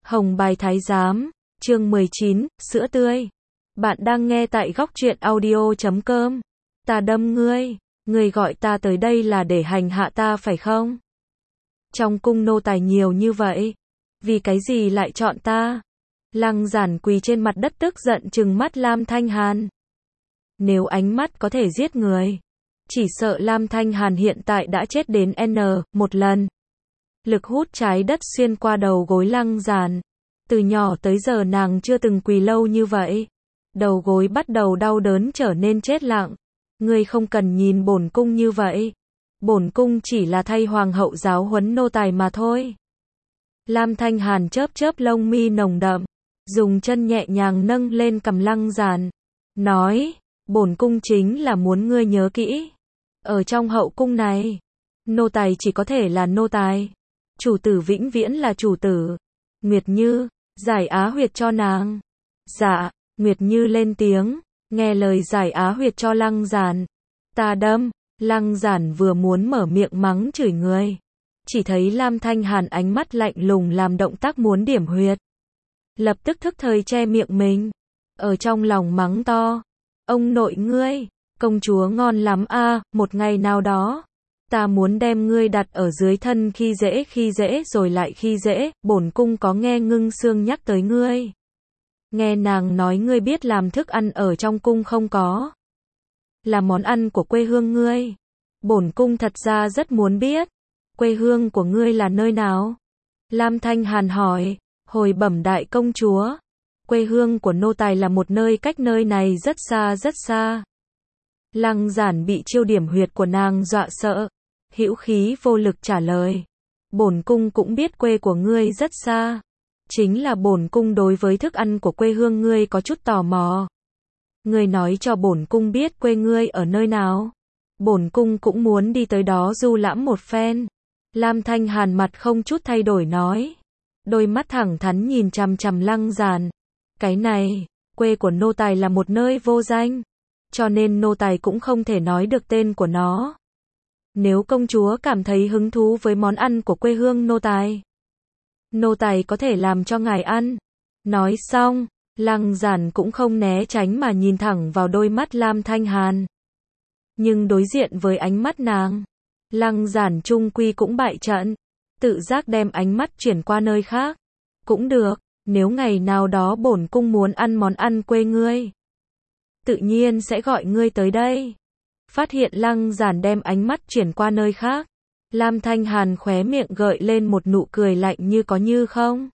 Hồng Bài Thái Giám, chương 19, sữa tươi. Bạn đang nghe tại góc truyện audio.com. Ta đâm ngươi, ngươi gọi ta tới đây là để hành hạ ta phải không? Trong cung nô tài nhiều như vậy, vì cái gì lại chọn ta? Lăng Giản quỳ trên mặt đất tức giận trừng mắt Lam Thanh Hàn. Nếu ánh mắt có thể giết người, chỉ sợ Lam Thanh Hàn hiện tại đã chết đến một lần. Lực hút trái đất xuyên qua đầu gối Lăng Giản. Từ nhỏ tới giờ nàng chưa từng quỳ lâu như vậy. Đầu gối bắt đầu đau đớn trở nên chết lặng. Ngươi không cần nhìn bổn cung như vậy. Bổn cung chỉ là thay hoàng hậu giáo huấn nô tài mà thôi. Lam Thanh Hàn chớp chớp lông mi nồng đậm, dùng chân nhẹ nhàng nâng lên cằm Lăng Giản, nói, bổn cung chính là muốn ngươi nhớ kỹ. Ở trong hậu cung này, nô tài chỉ có thể là nô tài. Chủ tử vĩnh viễn là chủ tử. Nguyệt Như, giải á huyệt cho nàng. Dạ, Nguyệt Như lên tiếng, nghe lời giải á huyệt cho Lăng Giản. Ta đâm. Lăng Giản vừa muốn mở miệng mắng chửi người, chỉ thấy Lam Thanh Hàn ánh mắt lạnh lùng làm động tác muốn điểm huyệt. Lập tức thức thời che miệng mình, ở trong lòng mắng to, ông nội ngươi, công chúa ngon lắm a, một ngày nào đó, ta muốn đem ngươi đặt ở dưới thân khi dễ rồi lại khi dễ, bổn cung có nghe Ngưng Xương nhắc tới ngươi. Nghe nàng nói ngươi biết làm thức ăn ở trong cung không có. Là món ăn của quê hương ngươi. Bổn cung thật ra rất muốn biết, quê hương của ngươi là nơi nào? Lam Thanh Hàn hỏi, hồi bẩm đại công chúa, quê hương của nô tài là một nơi cách nơi này rất xa rất xa. Lăng Giản bị chiêu điểm huyệt của nàng dọa sợ, hữu khí vô lực trả lời, bổn cung cũng biết quê của ngươi rất xa, chính là bổn cung đối với thức ăn của quê hương ngươi có chút tò mò. Ngươi nói cho bổn cung biết quê ngươi ở nơi nào. Bổn cung cũng muốn đi tới đó du lãm một phen. Lam Thanh Hàn mặt không chút thay đổi nói. Đôi mắt thẳng thắn nhìn chằm chằm Lăng Giản. Cái này, quê của nô tài là một nơi vô danh. Cho nên nô tài cũng không thể nói được tên của nó. Nếu công chúa cảm thấy hứng thú với món ăn của quê hương nô tài có thể làm cho ngài ăn. Nói xong, Lăng Giản cũng không né tránh mà nhìn thẳng vào đôi mắt Lam Thanh Hàn. Nhưng đối diện với ánh mắt nàng, Lăng Giản chung quy cũng bại trận, tự giác đem ánh mắt chuyển qua nơi khác. Cũng được, nếu ngày nào đó bổn cung muốn ăn món ăn quê ngươi, tự nhiên sẽ gọi ngươi tới đây. Phát hiện Lăng Giản đem ánh mắt chuyển qua nơi khác, Lam Thanh Hàn khóe miệng gợi lên một nụ cười lạnh như có như không.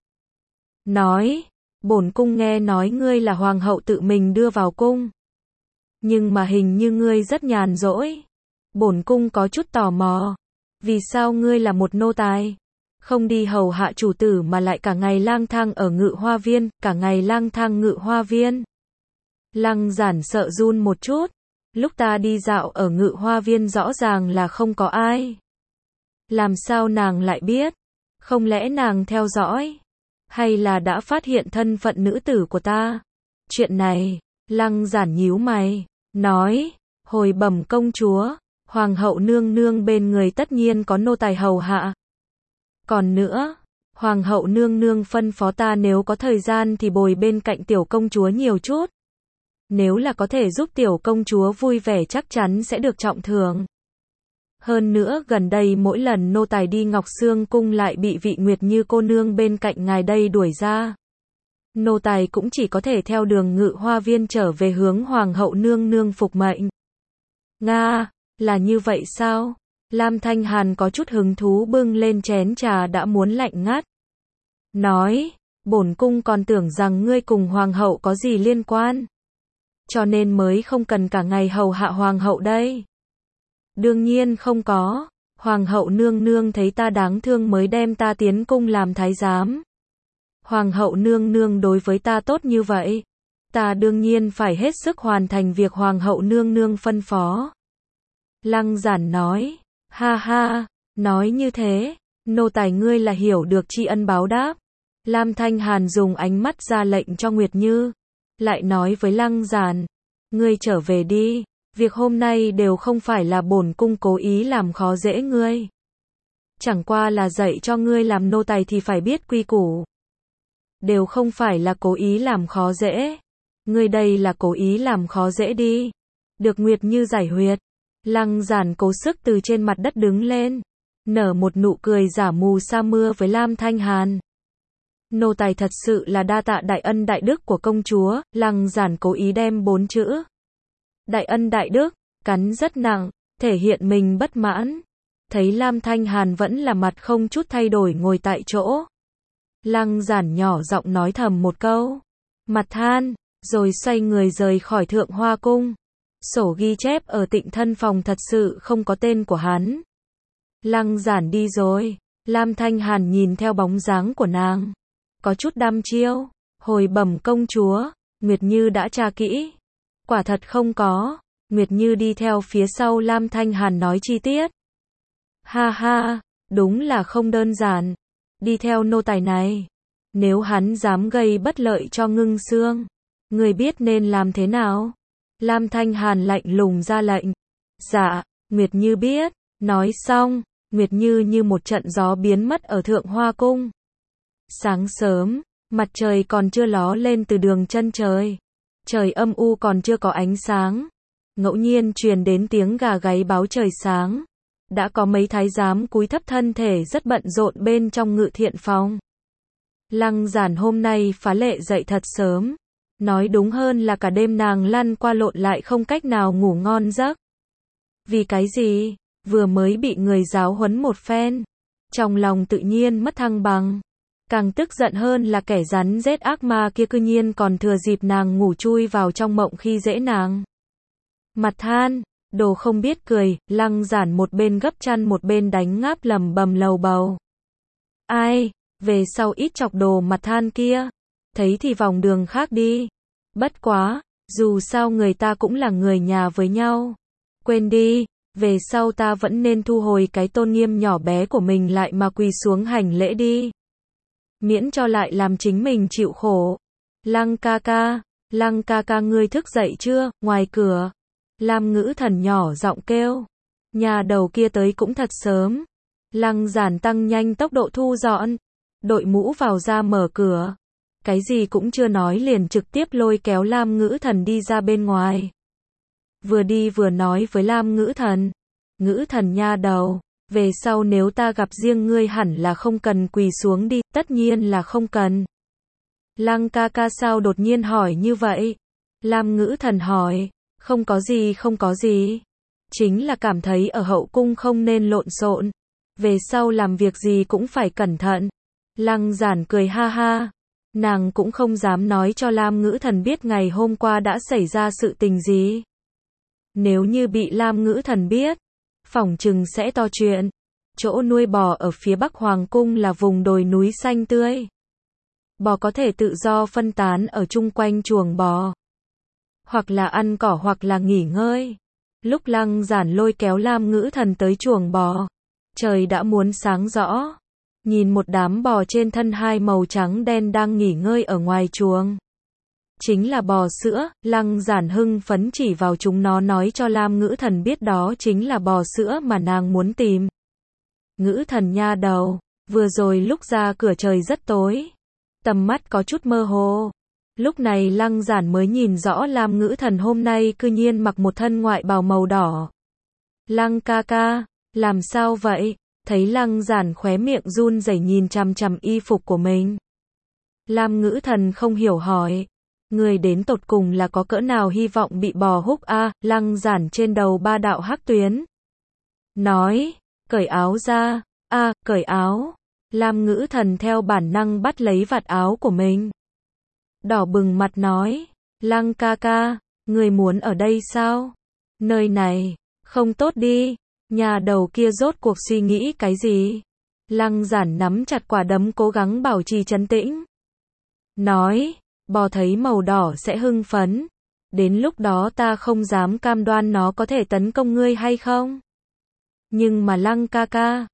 Nói, bổn cung nghe nói ngươi là hoàng hậu tự mình đưa vào cung. Nhưng mà hình như ngươi rất nhàn rỗi. Bổn cung có chút tò mò. Vì sao ngươi là một nô tài, không đi hầu hạ chủ tử mà lại cả ngày lang thang ở Ngự Hoa Viên, cả ngày lang thang Ngự Hoa Viên. Lăng Giản sợ run một chút. Lúc ta đi dạo ở Ngự Hoa Viên rõ ràng là không có ai. Làm sao nàng lại biết? Không lẽ nàng theo dõi? Hay là đã phát hiện thân phận nữ tử của ta? Chuyện này, Lăng Giản nhíu mày, nói, hồi bẩm công chúa, hoàng hậu nương nương bên người tất nhiên có nô tài hầu hạ. Còn nữa, hoàng hậu nương nương phân phó ta nếu có thời gian thì bồi bên cạnh tiểu công chúa nhiều chút. Nếu là có thể giúp tiểu công chúa vui vẻ chắc chắn sẽ được trọng thưởng. Hơn nữa gần đây mỗi lần nô tài đi Ngọc Xương cung lại bị vị Nguyệt Như cô nương bên cạnh ngài đây đuổi ra. Nô tài cũng chỉ có thể theo đường Ngự Hoa Viên trở về hướng hoàng hậu nương nương phục mệnh. Nga, là như vậy sao? Lam Thanh Hàn có chút hứng thú bưng lên chén trà đã muốn lạnh ngắt. Nói, bổn cung còn tưởng rằng ngươi cùng hoàng hậu có gì liên quan. Cho nên mới không cần cả ngày hầu hạ hoàng hậu đây. Đương nhiên không có, hoàng hậu nương nương thấy ta đáng thương mới đem ta tiến cung làm thái giám. Hoàng hậu nương nương đối với ta tốt như vậy, ta đương nhiên phải hết sức hoàn thành việc hoàng hậu nương nương phân phó. Lăng Giản nói, ha ha, nói như thế, nô tài ngươi là hiểu được tri ân báo đáp. Lam Thanh Hàn dùng ánh mắt ra lệnh cho Nguyệt Như, lại nói với Lăng Giản, ngươi trở về đi. Việc hôm nay đều không phải là bổn cung cố ý làm khó dễ ngươi. Chẳng qua là dạy cho ngươi làm nô tài thì phải biết quy củ. đều không phải là cố ý làm khó dễ. Ngươi đây là cố ý làm khó dễ đi. Được Nguyệt Như giải huyệt. Lăng Giản cố sức từ trên mặt đất đứng lên, nở một nụ cười giả mù sa mưa với Lam Thanh Hàn. Nô tài thật sự là đa tạ đại ân đại đức của công chúa. Lăng Giản cố ý đem 4 chữ đại ân đại đức cắn rất nặng, thể hiện mình bất mãn. Thấy Lam Thanh Hàn vẫn là mặt không chút thay đổi ngồi tại chỗ, Lăng Giản nhỏ giọng nói thầm một câu, mặt than, rồi xoay người rời khỏi Thượng Hoa Cung. Sổ ghi chép ở Tịnh Thân phòng thật sự không có tên của hắn. Lăng Giản đi rồi, Lam Thanh Hàn nhìn theo bóng dáng của nàng, có chút đăm chiêu, hồi bẩm công chúa, Nguyệt Như đã tra kỹ. Quả thật không có. Nguyệt Như đi theo phía sau Lam Thanh Hàn nói chi tiết. Ha ha, đúng là không đơn giản. Đi theo nô tài này, nếu hắn dám gây bất lợi cho Ngưng Xương, người biết nên làm thế nào? Lam Thanh Hàn lạnh lùng ra lệnh. Dạ, Nguyệt Như biết. Nói xong, Nguyệt Như như một trận gió biến mất ở Thượng Hoa Cung. Sáng sớm, mặt trời còn chưa ló lên từ đường chân trời. Trời âm u còn chưa có ánh sáng. Ngẫu nhiên truyền đến tiếng gà gáy báo trời sáng. Đã có mấy thái giám cúi thấp thân thể rất bận rộn bên trong ngự thiện phòng. Lăng Giản hôm nay phá lệ dậy thật sớm. Nói đúng hơn là cả đêm nàng lăn qua lộn lại không cách nào ngủ ngon giấc. Vì cái gì? Vừa mới bị người giáo huấn một phen. Trong lòng tự nhiên mất thăng bằng. Càng tức giận hơn là kẻ rắn rết ác ma kia cư nhiên còn thừa dịp nàng ngủ chui vào trong mộng khi dễ nàng. Mặt than, đồ không biết cười. Lăng Giản một bên gấp chăn một bên đánh ngáp lầm bầm lầu bầu. Ai, về sau ít chọc đồ mặt than kia. Thấy thì vòng đường khác đi. Bất quá, dù sao người ta cũng là người nhà với nhau. Quên đi, về sau ta vẫn nên thu hồi cái tôn nghiêm nhỏ bé của mình lại mà quỳ xuống hành lễ đi. Miễn cho lại làm chính mình chịu khổ. Lăng ca ca ngươi thức dậy chưa? Ngoài cửa, Lam Ngữ Thần nhỏ giọng kêu. Nhà đầu kia tới cũng thật sớm. Lăng Giản tăng nhanh tốc độ thu dọn, đội mũ vào ra mở cửa. Cái gì cũng chưa nói liền trực tiếp lôi kéo Lam Ngữ Thần đi ra bên ngoài. Vừa đi vừa nói với Lam Ngữ Thần. Ngữ Thần nha đầu, về sau nếu ta gặp riêng ngươi hẳn là không cần quỳ xuống đi, tất nhiên là không cần. Lăng ca ca sao đột nhiên hỏi như vậy? Lam Ngữ Thần hỏi, không có gì. Chính là cảm thấy ở hậu cung không nên lộn xộn. Về sau làm việc gì cũng phải cẩn thận. Lăng Giản cười ha ha. Nàng cũng không dám nói cho Lam Ngữ Thần biết ngày hôm qua đã xảy ra sự tình gì. Nếu như bị Lam Ngữ Thần biết, phỏng chừng sẽ to chuyện. Chỗ nuôi bò ở phía Bắc Hoàng Cung là vùng đồi núi xanh tươi. Bò có thể tự do phân tán ở chung quanh chuồng bò. Hoặc là ăn cỏ hoặc là nghỉ ngơi. Lúc Lăng Giản lôi kéo Lam Ngữ Thần tới chuồng bò, trời đã muốn sáng rõ. Nhìn một đám bò trên thân hai màu trắng đen đang nghỉ ngơi ở ngoài chuồng. Chính là bò sữa. Lăng Giản hưng phấn chỉ vào chúng nó nói cho Lam Ngữ Thần biết đó chính là bò sữa mà nàng muốn tìm. Ngữ Thần nha đầu, vừa rồi lúc ra cửa trời rất tối, tầm mắt có chút mơ hồ. Lúc này Lăng Giản mới nhìn rõ Lam Ngữ Thần hôm nay cư nhiên mặc một thân ngoại bào màu đỏ. Lăng ca ca, làm sao vậy? Thấy Lăng Giản khóe miệng run rẩy nhìn chằm chằm y phục của mình. Lam Ngữ Thần không hiểu hỏi, người đến tột cùng là có cỡ nào hy vọng bị bò húc a? Lăng Giản trên đầu 3 đạo hắc tuyến. Nói, cởi áo ra. Cởi áo. Lam Ngữ Thần theo bản năng bắt lấy vạt áo của mình. Đỏ bừng mặt nói, Lăng ca ca, người muốn ở đây sao? Nơi này, không tốt đi. Nhà đầu kia rốt cuộc suy nghĩ cái gì? Lăng Giản nắm chặt quả đấm cố gắng bảo trì trấn tĩnh. Nói, bò thấy màu đỏ sẽ hưng phấn. Đến lúc đó ta không dám cam đoan nó có thể tấn công ngươi hay không. Nhưng mà Lăng ca ca,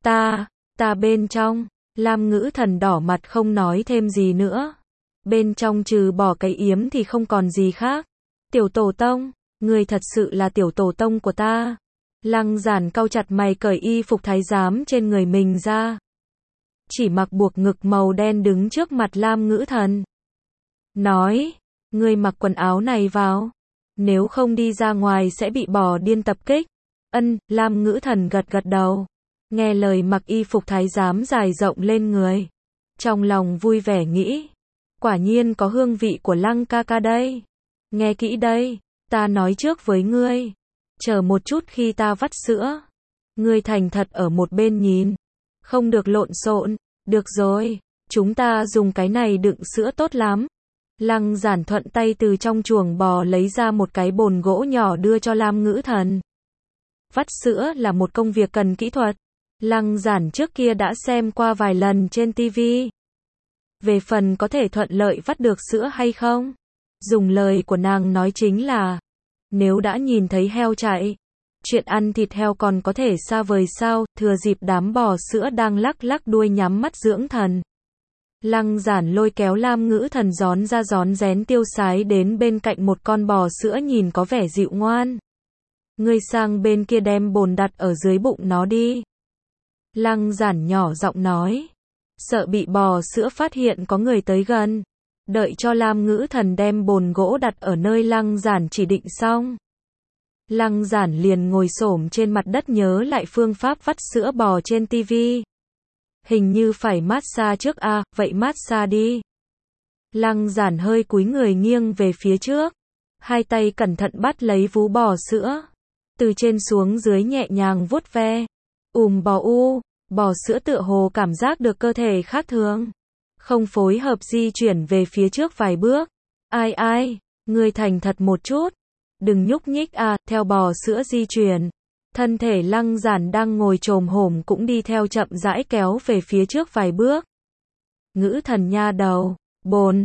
ta bên trong. Lam Ngữ Thần đỏ mặt không nói thêm gì nữa. Bên trong trừ bỏ cái yếm thì không còn gì khác. Tiểu tổ tông, ngươi thật sự là tiểu tổ tông của ta. Lăng Giản cau chặt mày cởi y phục thái giám trên người mình ra. chỉ mặc buộc ngực màu đen đứng trước mặt Lam Ngữ Thần. Nói, ngươi mặc quần áo này vào, nếu không đi ra ngoài sẽ bị bò điên tập kích. Lam Ngữ Thần gật gật đầu, nghe lời mặc y phục thái giám dài rộng lên người. Trong lòng vui vẻ nghĩ, quả nhiên có hương vị của Lăng ca ca đây. Nghe kỹ đây, ta nói trước với ngươi, chờ một chút khi ta vắt sữa, ngươi thành thật ở một bên nhìn, không được lộn xộn. Được rồi, chúng ta dùng cái này đựng sữa tốt lắm. Lăng Giản thuận tay từ trong chuồng bò lấy ra một cái bồn gỗ nhỏ đưa cho Lam Ngữ Thần. Vắt sữa là một công việc cần kỹ thuật. Lăng Giản trước kia đã xem qua vài lần trên TV. Về phần có thể thuận lợi vắt được sữa hay không, dùng lời của nàng nói chính là, nếu đã nhìn thấy heo chạy, chuyện ăn thịt heo còn có thể xa vời sao. Thừa dịp đám bò sữa đang lắc lắc đuôi nhắm mắt dưỡng thần, Lăng Giản lôi kéo Lam Ngữ Thần rón ra rón rén tiêu sái đến bên cạnh một con bò sữa nhìn có vẻ dịu ngoan. Ngươi sang bên kia đem bồn đặt ở dưới bụng nó đi. Lăng Giản nhỏ giọng nói, sợ bị bò sữa phát hiện có người tới gần. Đợi cho Lam Ngữ Thần đem bồn gỗ đặt ở nơi Lăng Giản chỉ định xong, Lăng Giản liền ngồi xổm trên mặt đất nhớ lại phương pháp vắt sữa bò trên TV. Hình như phải massage trước à, vậy massage đi. Lăng Giản hơi cúi người nghiêng về phía trước, hai tay cẩn thận bắt lấy vú bò sữa, từ trên xuống dưới nhẹ nhàng vuốt ve. Bò sữa tựa hồ cảm giác được cơ thể khác thường, không phối hợp di chuyển về phía trước vài bước. Ai, ngươi thành thật một chút, đừng nhúc nhích à. Theo bò sữa di chuyển, thân thể Lăng Giản đang ngồi chồm hổm cũng đi theo chậm rãi kéo về phía trước vài bước. Ngữ Thần nha đầu, bồn,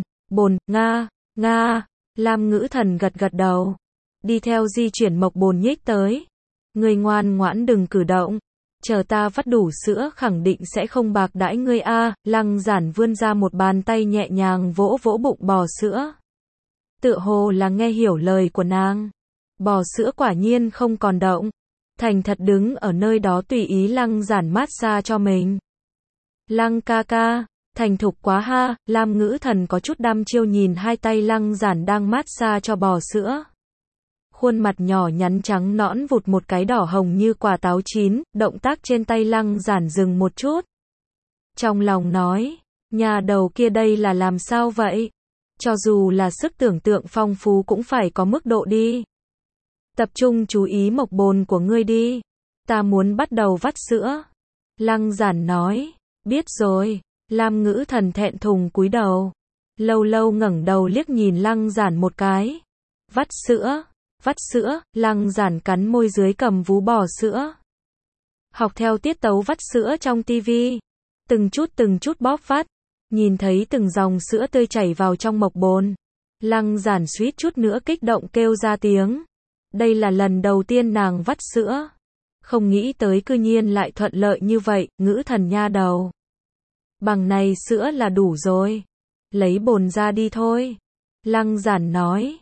nga. Lam Ngữ Thần gật gật đầu, đi theo di chuyển mộc bồn nhích tới. Ngươi ngoan ngoãn đừng cử động, chờ ta vắt đủ sữa khẳng định sẽ không bạc đãi ngươi a. Lăng Giản vươn ra một bàn tay nhẹ nhàng vỗ vỗ bụng bò sữa, tựa hồ là nghe hiểu lời của nàng. Bò sữa quả nhiên không còn động, thành thật đứng ở nơi đó tùy ý Lăng Giản massage cho mình. Lăng ca ca, thành thục quá ha. Lam Ngữ Thần có chút đăm chiêu nhìn hai tay Lăng Giản đang massage cho bò sữa. Khuôn mặt nhỏ nhắn trắng nõn vụt một cái đỏ hồng như quả táo chín. Động tác trên tay Lăng Giản dừng một chút, trong lòng nói, nhà đầu kia đây là làm sao vậy? Cho dù là sức tưởng tượng phong phú cũng phải có mức độ đi. Tập trung chú ý mộc bồn của ngươi đi, ta muốn bắt đầu vắt sữa. Lăng Giản nói, biết rồi. Lam Ngữ Thần thẹn thùng cúi đầu, lâu lâu ngẩng đầu liếc nhìn Lăng Giản một cái. Vắt sữa. Lăng Giản cắn môi dưới cầm vú bò sữa, học theo tiết tấu vắt sữa trong tivi, từng chút bóp vắt. Nhìn thấy từng dòng sữa tươi chảy vào trong mộc bồn, Lăng Giản suýt chút nữa kích động kêu ra tiếng. Đây là lần đầu tiên nàng vắt sữa, không nghĩ tới cư nhiên lại thuận lợi như vậy. Ngữ Thần nha đầu, bằng này sữa là đủ rồi, lấy bồn ra đi thôi. Lăng Giản nói,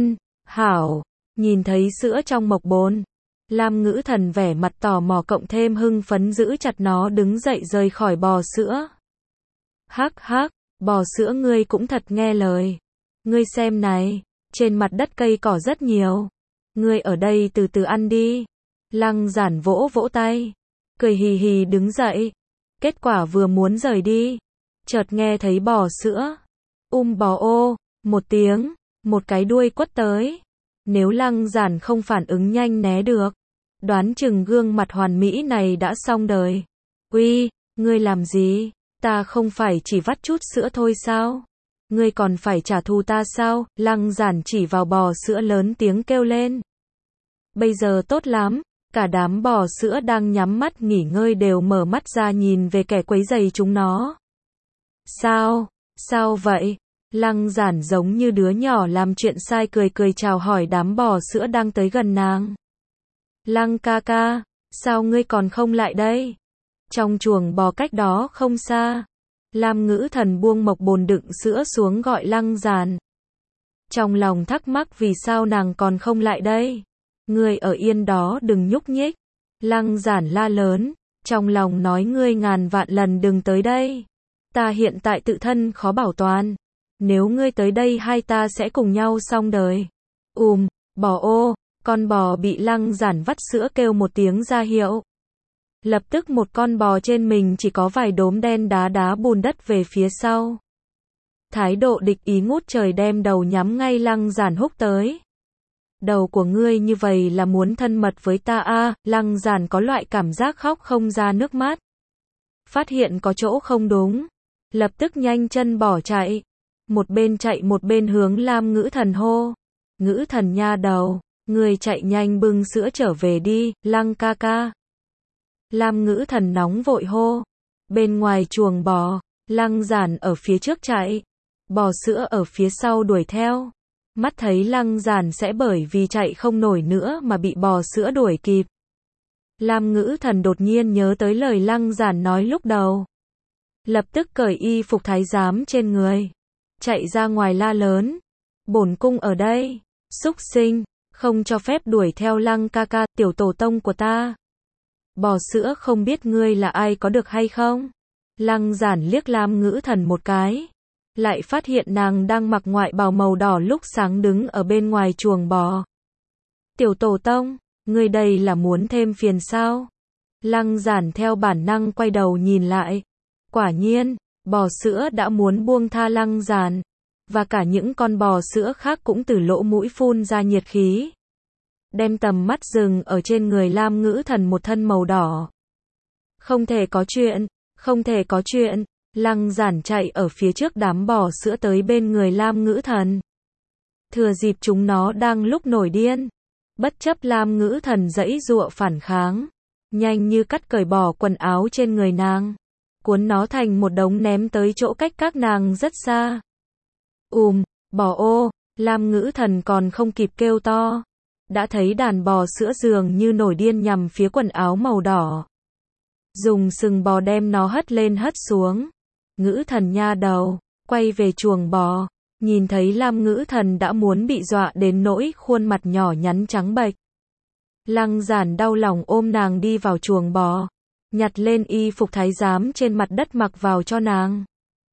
hảo. Nhìn thấy sữa trong mộc bồn, Lam Ngữ Thần vẻ mặt tò mò cộng thêm hưng phấn giữ chặt nó đứng dậy rời khỏi bò sữa. Hắc, bò sữa ngươi cũng thật nghe lời. Ngươi xem này, trên mặt đất cây cỏ rất nhiều, ngươi ở đây từ từ ăn đi. Lăng Giản vỗ vỗ tay, cười hì hì đứng dậy. Kết quả vừa muốn rời đi, chợt nghe thấy bò sữa bò ô một tiếng, một cái đuôi quất tới. Nếu Lăng Giản không phản ứng nhanh né được, đoán chừng gương mặt hoàn mỹ này đã xong đời. Uy, ngươi làm gì? Ta không phải chỉ vắt chút sữa thôi sao? Ngươi còn phải trả thù ta sao? Lăng Giản chỉ vào bò sữa lớn tiếng kêu lên. Bây giờ tốt lắm, cả đám bò sữa đang nhắm mắt nghỉ ngơi đều mở mắt ra nhìn về kẻ quấy rầy chúng nó. Sao vậy? Lăng Giản giống như đứa nhỏ làm chuyện sai cười chào hỏi đám bò sữa đang tới gần nàng. Lăng ca ca, sao ngươi còn không lại đây? Trong chuồng bò cách đó không xa, Lam Ngữ Thần buông mộc bồn đựng sữa xuống gọi Lăng Giản. Trong lòng thắc mắc vì sao nàng còn không lại đây. Ngươi ở yên đó đừng nhúc nhích. Lăng Giản la lớn, trong lòng nói ngươi ngàn vạn lần đừng tới đây. Ta hiện tại tự thân khó bảo toàn. Nếu ngươi tới đây hai ta sẽ cùng nhau xong đời. Bò ô, con bò bị Lăng Giản vắt sữa kêu một tiếng ra hiệu. Lập tức một con bò trên mình chỉ có vài đốm đen đá đá bùn đất về phía sau. Thái độ địch ý ngút trời đem đầu nhắm ngay Lăng Giản húc tới. Đầu của ngươi như vậy là muốn thân mật với ta à? Lăng Giản có loại cảm giác khóc không ra nước mắt. Phát hiện có chỗ không đúng. Lập tức nhanh chân bỏ chạy. Một bên chạy một bên hướng Lam Ngữ Thần hô. Ngữ Thần nha đầu, ngươi chạy nhanh bưng sữa trở về đi, Lăng ca ca. Lam Ngữ Thần nóng vội hô. Bên ngoài chuồng bò, Lăng Giản ở phía trước chạy. Bò sữa ở phía sau đuổi theo. Mắt thấy Lăng Giản sẽ bởi vì chạy không nổi nữa mà bị bò sữa đuổi kịp. Lam Ngữ Thần đột nhiên nhớ tới lời Lăng Giản nói lúc đầu. Lập tức cởi y phục thái giám trên người. Chạy ra ngoài la lớn. Bổn cung ở đây. Xúc sinh, không cho phép đuổi theo Lăng ca ca, tiểu tổ tông của ta. Bò sữa không biết ngươi là ai có được hay không? Lăng Giản liếc Lam Ngữ Thần một cái. Lại phát hiện nàng đang mặc ngoại bào màu đỏ lúc sáng đứng ở bên ngoài chuồng bò. Tiểu tổ tông, ngươi đây là muốn thêm phiền sao? Lăng Giản theo bản năng quay đầu nhìn lại. Quả nhiên, bò sữa đã muốn buông tha Lăng Giản. Và cả những con bò sữa khác cũng từ lỗ mũi phun ra nhiệt khí. Đem tầm mắt dừng ở trên người Lam Ngữ Thần một thân màu đỏ. Không thể có chuyện, không thể có chuyện. Lăng Giản chạy ở phía trước đám bò sữa tới bên người Lam Ngữ Thần. Thừa dịp chúng nó đang lúc nổi điên. Bất chấp Lam Ngữ Thần giãy giụa phản kháng. Nhanh như cắt cởi bỏ quần áo trên người nàng. Cuốn nó thành một đống ném tới chỗ cách các nàng rất xa. Bò ô, Lam Ngữ Thần còn không kịp kêu to. Đã thấy đàn bò sữa dường như nổi điên nhằm phía quần áo màu đỏ. Dùng sừng bò đem nó hất lên hất xuống. Ngữ Thần nha đầu, quay về chuồng bò. Nhìn thấy Lam Ngữ Thần đã muốn bị dọa đến nỗi khuôn mặt nhỏ nhắn trắng bệch. Lăng Giản đau lòng ôm nàng đi vào chuồng bò. Nhặt lên y phục thái giám trên mặt đất mặc vào cho nàng.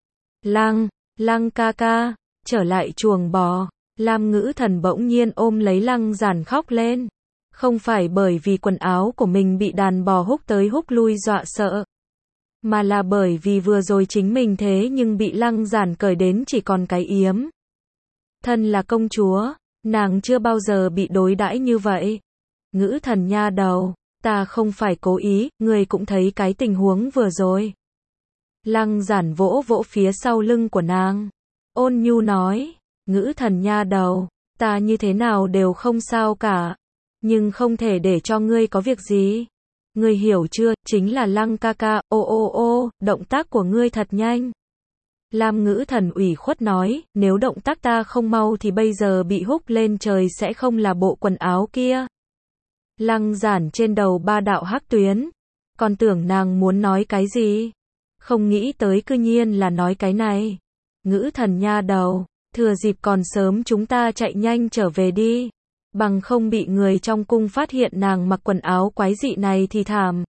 Lăng ca ca, trở lại chuồng bò. Lam Ngữ Thần bỗng nhiên ôm lấy Lăng Giản khóc lên. Không phải bởi vì quần áo của mình bị đàn bò húc tới húc lui dọa sợ. Mà là bởi vì vừa rồi chính mình thế nhưng bị Lăng Giản cởi đến chỉ còn cái yếm. Thân là công chúa, nàng chưa bao giờ bị đối đãi như vậy. Ngữ Thần nha đầu, ta không phải cố ý, ngươi cũng thấy cái tình huống vừa rồi. Lăng Giản vỗ vỗ phía sau lưng của nàng. Ôn nhu nói, Ngữ Thần nha đầu, ta như thế nào đều không sao cả. Nhưng không thể để cho ngươi có việc gì. Ngươi hiểu chưa, chính là Lăng ca ca, động tác của ngươi thật nhanh. Lam Ngữ Thần ủy khuất nói, nếu động tác ta không mau thì bây giờ bị húc lên trời sẽ không là bộ quần áo kia. Lăng Giản trên đầu ba đạo hắc tuyến. Còn tưởng nàng muốn nói cái gì? Không nghĩ tới cư nhiên là nói cái này. Ngữ Thần nha đầu, thừa dịp còn sớm chúng ta chạy nhanh trở về đi. Bằng không bị người trong cung phát hiện nàng mặc quần áo quái dị này thì thảm.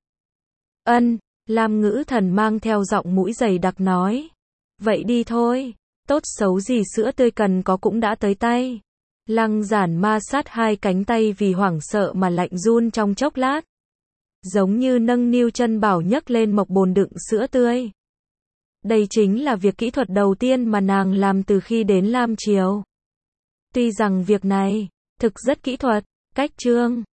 Lam Ngữ Thần mang theo giọng mũi dày đặc nói. Vậy đi thôi, tốt xấu gì sữa tươi cần có cũng đã tới tay. Lăng Giản ma sát hai cánh tay vì hoảng sợ mà lạnh run trong chốc lát. Giống như nâng niu chân bảo nhấc lên mộc bồn đựng sữa tươi. Đây chính là việc kỹ thuật đầu tiên mà nàng làm từ khi đến Lam Triều. Tuy rằng việc này thực rất kỹ thuật, cách chương